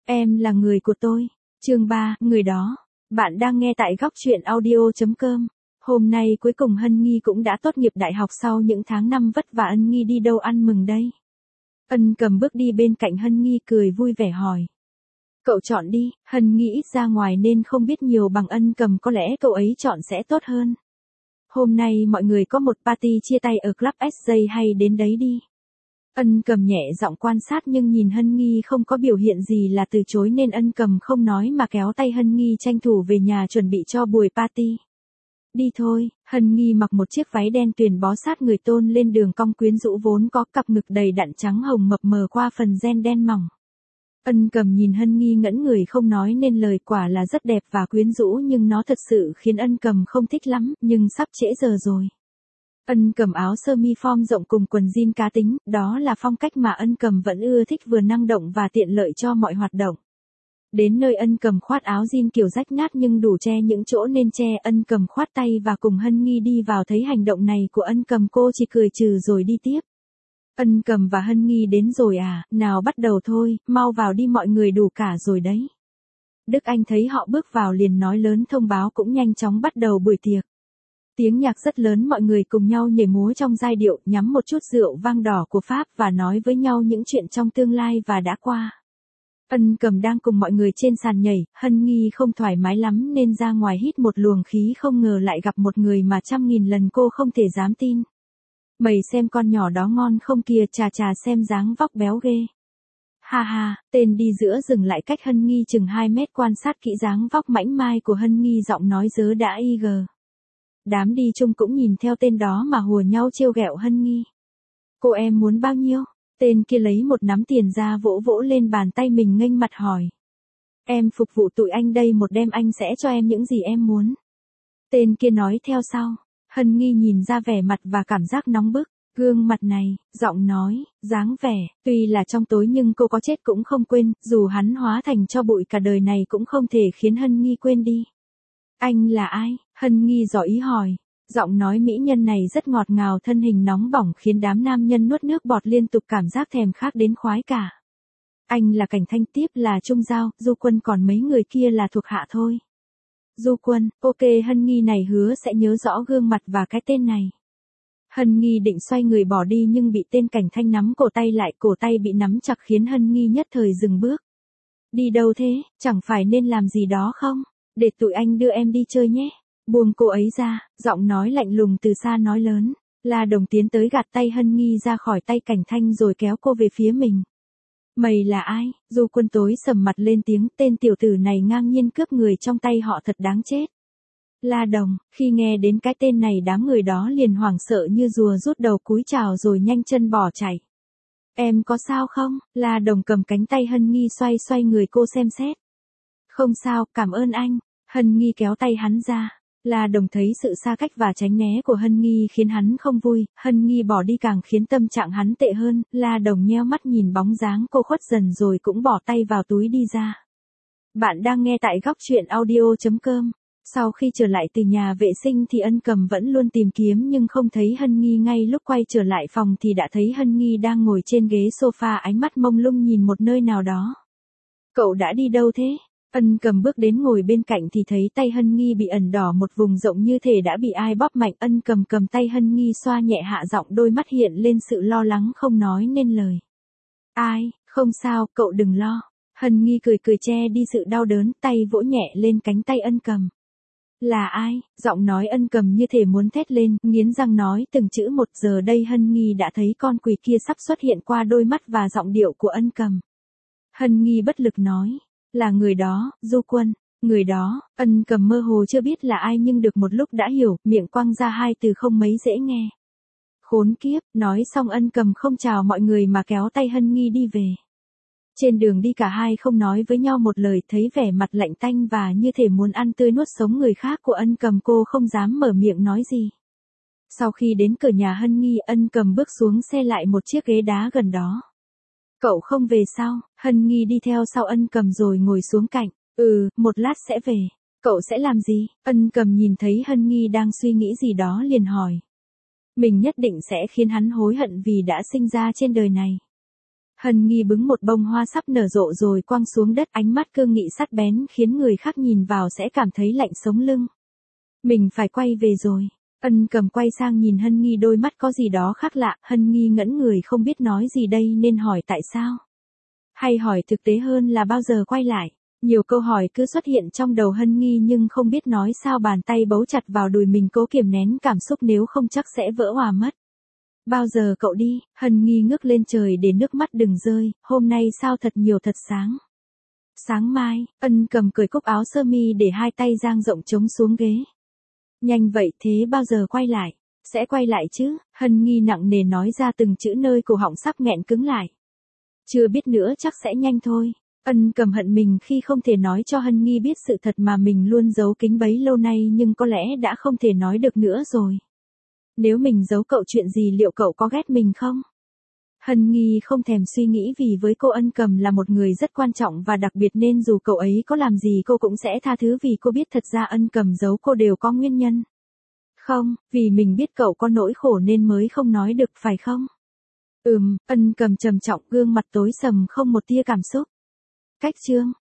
Em là người của tôi. Chương 3, người đó. Bạn đang nghe tại góc truyện audio.com. Hôm nay cuối cùng Hân Nghi cũng đã tốt nghiệp đại học sau những tháng năm vất vả. Ân Nghi đi đâu ăn mừng đây? Ân Cầm bước đi bên cạnh Hân Nghi cười vui vẻ hỏi. Cậu chọn đi. Hân Nghi ít ra ngoài nên không biết nhiều bằng Ân Cầm, có lẽ cậu ấy chọn sẽ tốt hơn. Hôm nay mọi người có một party chia tay ở Club SJ, hay đến đấy đi. Ân Cầm nhẹ giọng quan sát nhưng nhìn Hân Nghi không có biểu hiện gì là từ chối nên Ân Cầm không nói mà kéo tay Hân Nghi tranh thủ về nhà chuẩn bị cho buổi party. Đi thôi. Hân Nghi mặc một chiếc váy đen tuyền bó sát người tôn lên đường cong quyến rũ, vốn có cặp ngực đầy đặn trắng hồng mập mờ qua phần ren đen mỏng. Ân Cầm nhìn Hân Nghi ngẩn người không nói nên lời, quả là rất đẹp và quyến rũ nhưng nó thật sự khiến Ân Cầm không thích lắm, nhưng sắp trễ giờ rồi. Ân Cầm áo sơ mi form rộng cùng quần jean cá tính, đó là phong cách mà Ân Cầm vẫn ưa thích, vừa năng động và tiện lợi cho mọi hoạt động. Đến nơi Ân Cầm khoác áo jean kiểu rách nát nhưng đủ che những chỗ nên che. Ân Cầm khoát tay và cùng Hân Nghi đi vào. Thấy hành động này của Ân Cầm, cô chỉ cười trừ rồi đi tiếp. Ân Cầm và Hân Nghi đến rồi à, nào bắt đầu thôi, mau vào đi, mọi người đủ cả rồi đấy. Đức Anh thấy họ bước vào liền nói lớn thông báo cũng nhanh chóng bắt đầu buổi tiệc. Tiếng nhạc rất lớn, mọi người cùng nhau nhảy múa trong giai điệu, nhắm một chút rượu vang đỏ của Pháp và nói với nhau những chuyện trong tương lai và đã qua. Ân Cầm đang cùng mọi người trên sàn nhảy, Hân Nghi không thoải mái lắm nên ra ngoài hít một luồng khí, không ngờ lại gặp một người mà 100.000 lần cô không thể dám tin. Mày xem con nhỏ đó ngon không kìa, chà chà xem dáng vóc béo ghê. Ha ha, tên đi giữa dừng lại cách Hân Nghi chừng 2 mét quan sát kỹ dáng vóc mảnh mai của Hân Nghi, giọng nói dớ đã IG. Đám đi chung cũng nhìn theo tên đó mà hùa nhau trêu ghẹo Hân Nghi. Cô em muốn bao nhiêu? Tên kia lấy một nắm tiền ra vỗ vỗ lên bàn tay mình nghênh mặt hỏi. Em phục vụ tụi anh đây một đêm, anh sẽ cho em những gì em muốn. Tên kia nói theo sau. Hân Nghi nhìn ra vẻ mặt và cảm giác nóng bức. Gương mặt này, giọng nói, dáng vẻ, tuy là trong tối nhưng cô có chết cũng không quên, dù hắn hóa thành tro bụi cả đời này cũng không thể khiến Hân Nghi quên đi. Anh là ai? Hân Nghi dò ý hỏi. Giọng nói mỹ nhân này rất ngọt ngào, thân hình nóng bỏng khiến đám nam nhân nuốt nước bọt liên tục, cảm giác thèm khát đến khoái cả. Anh là Cảnh Thanh, tiếp là Trung Giao, Du Quân, còn mấy người kia là thuộc hạ thôi. Du Quân, ok. Hân Nghi này hứa sẽ nhớ rõ gương mặt và cái tên này. Hân Nghi định xoay người bỏ đi nhưng bị tên Cảnh Thanh nắm cổ tay lại, cổ tay bị nắm chặt khiến Hân Nghi nhất thời dừng bước. Đi đâu thế, chẳng phải nên làm gì đó không? Để tụi anh đưa em đi chơi nhé. Buông cô ấy ra, giọng nói lạnh lùng từ xa nói lớn. La Đồng tiến tới gạt tay Hân Nghi ra khỏi tay Cảnh Thanh rồi kéo cô về phía mình. Mày là ai? Du Quân tối sầm mặt lên tiếng, tên tiểu tử này ngang nhiên cướp người trong tay họ, thật đáng chết. La Đồng, khi nghe đến cái tên này đám người đó liền hoảng sợ như rùa, rút đầu cúi chào rồi nhanh chân bỏ chạy. Em có sao không? La Đồng cầm cánh tay Hân Nghi xoay xoay người cô xem xét. Không sao, cảm ơn anh. Hân Nghi kéo tay hắn ra. La Đồng thấy sự xa cách và tránh né của Hân Nghi khiến hắn không vui, Hân Nghi bỏ đi càng khiến tâm trạng hắn tệ hơn. La Đồng nheo mắt nhìn bóng dáng cô khuất dần rồi cũng bỏ tay vào túi đi ra. Bạn đang nghe tại góc truyện audio.com. Sau khi trở lại từ nhà vệ sinh thì Ân Cầm vẫn luôn tìm kiếm nhưng không thấy Hân Nghi, ngay lúc quay trở lại phòng thì đã thấy Hân Nghi đang ngồi trên ghế sofa, ánh mắt mông lung nhìn một nơi nào đó. Cậu đã đi đâu thế? Ân Cầm bước đến ngồi bên cạnh thì thấy tay Hân Nghi bị ẩn đỏ một vùng rộng như thể đã bị ai bóp mạnh. Ân Cầm cầm tay Hân Nghi xoa nhẹ hạ giọng, đôi mắt hiện lên sự lo lắng không nói nên lời. Ai, không sao, cậu đừng lo. Hân Nghi cười cười che đi sự đau đớn, tay vỗ nhẹ lên cánh tay Ân Cầm. Là ai? Giọng nói Ân Cầm như thể muốn thét lên, nghiến răng nói từng chữ một. Giờ đây Hân Nghi đã thấy con quỷ kia sắp xuất hiện qua đôi mắt và giọng điệu của Ân Cầm. Hân Nghi bất lực nói. Là người đó, Du Quân. Người đó. Ân Cầm mơ hồ chưa biết là ai nhưng được một lúc đã hiểu, miệng quăng ra hai từ không mấy dễ nghe. Khốn kiếp. Nói xong Ân Cầm không chào mọi người mà kéo tay Hân Nghi đi về. Trên đường đi cả hai không nói với nhau một lời, thấy vẻ mặt lạnh tanh và như thể muốn ăn tươi nuốt sống người khác của Ân Cầm, cô không dám mở miệng nói gì. Sau khi đến cửa nhà Hân Nghi, Ân Cầm bước xuống xe lại một chiếc ghế đá gần đó. Cậu không về sao? Hân Nghi đi theo sau Ân Cầm rồi ngồi xuống cạnh. Một lát sẽ về. Cậu sẽ làm gì? Ân Cầm nhìn thấy Hân Nghi đang suy nghĩ gì đó liền hỏi. Mình nhất định sẽ khiến hắn hối hận vì đã sinh ra trên đời này. Hân Nghi bứng một bông hoa sắp nở rộ rồi quăng xuống đất, ánh mắt cương nghị sắc bén khiến người khác nhìn vào sẽ cảm thấy lạnh sống lưng. Mình phải quay về rồi. Ân Cầm quay sang nhìn Hân Nghi, đôi mắt có gì đó khác lạ. Hân Nghi ngẩn người không biết nói gì đây, nên hỏi tại sao. Hay hỏi thực tế hơn là bao giờ quay lại. Nhiều câu hỏi cứ xuất hiện trong đầu Hân Nghi nhưng không biết nói sao, bàn tay bấu chặt vào đùi mình cố kiềm nén cảm xúc, nếu không chắc sẽ vỡ òa mất. Bao giờ cậu đi? Hân Nghi ngước lên trời để nước mắt đừng rơi, hôm nay sao thật nhiều thật sáng. Sáng mai, Ân Cầm cởi cúc áo sơ mi để hai tay dang rộng chống xuống ghế. Nhanh vậy, thế bao giờ quay lại? Sẽ quay lại chứ? Hân Nghi nặng nề nói ra từng chữ, nơi cổ họng sắp nghẹn cứng lại. Chưa biết nữa, chắc sẽ nhanh thôi. Ân Cầm hận mình khi không thể nói cho Hân Nghi biết sự thật mà mình luôn giấu kín bấy lâu nay, nhưng có lẽ đã không thể nói được nữa rồi. Nếu mình giấu cậu chuyện gì, liệu cậu có ghét mình không? Hân Nghi không thèm suy nghĩ, vì với cô Ân Cầm là một người rất quan trọng và đặc biệt, nên dù cậu ấy có làm gì cô cũng sẽ tha thứ, vì cô biết thật ra Ân Cầm giấu cô đều có nguyên nhân. Không, vì mình biết cậu có nỗi khổ nên mới không nói được, phải không? Ân Cầm trầm trọng, gương mặt tối sầm không một tia cảm xúc. Cách chương